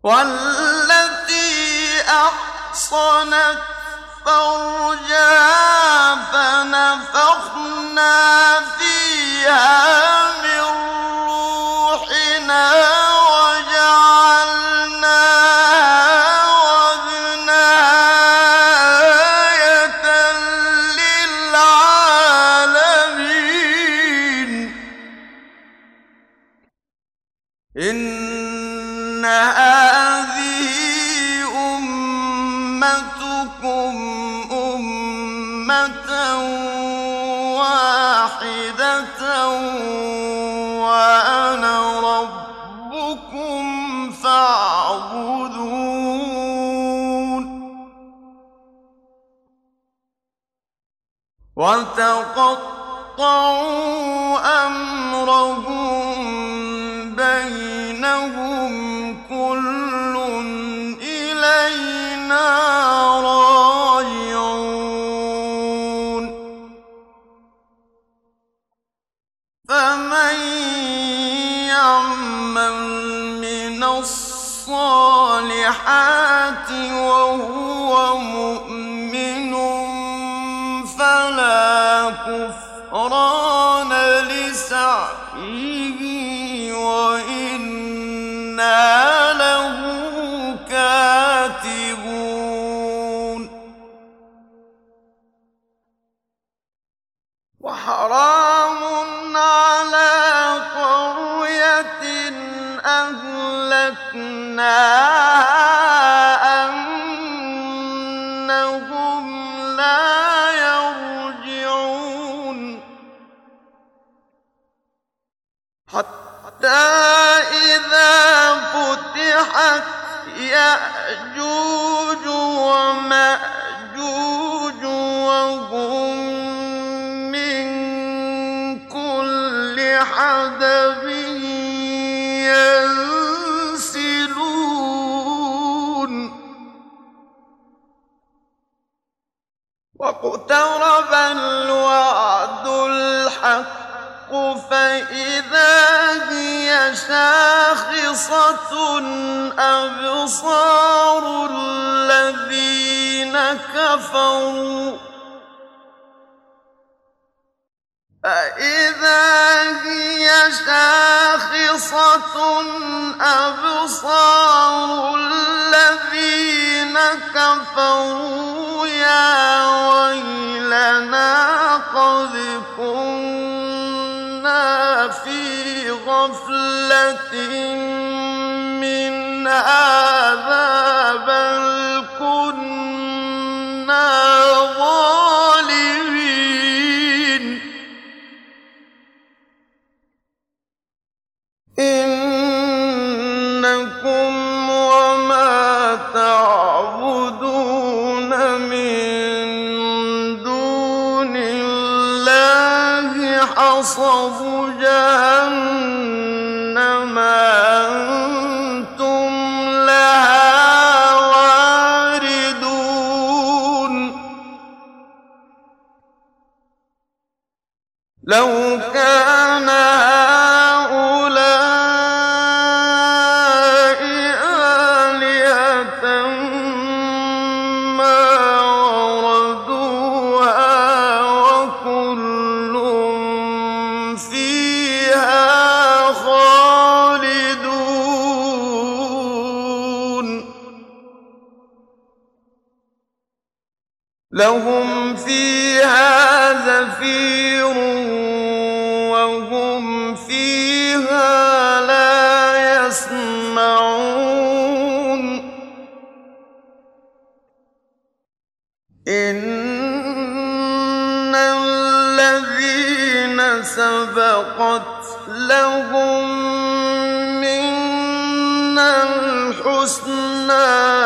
والتي أحصنت فرجها فنفخنا فيها من روحنا وجعلناها وابنها آية للعالمين إن هذه أمتكم أمة واحدة وأنا ربكم فاعبدون وتقطعوا أمرهم بينهم كل إلينا راجعون فمن يعمل من الصالحات وهو مؤمن فلا كفران لسعيه وإنا له كاتبون وحرام على قرية أهلكناها أنهم لا يرجعون حتى إذا فتحت يأجوج ومأجوج وهم من كل حدب ينسلون واقترب الوعد الحق فإذا هي شاخصة أبصار الذين كفروا يا ويلنا قد كنا في غفلة من هذا بل كنا ظالمين إنكم وما تعبدون من دون الله حصب جهنم أنتم لها واردون لو كان هؤلاء آلهة ما وردوها وكل فيها خالدون لهم فيها زفير وهم فيها لا يسمعون إن الذين سبقت لهم منا الحسنى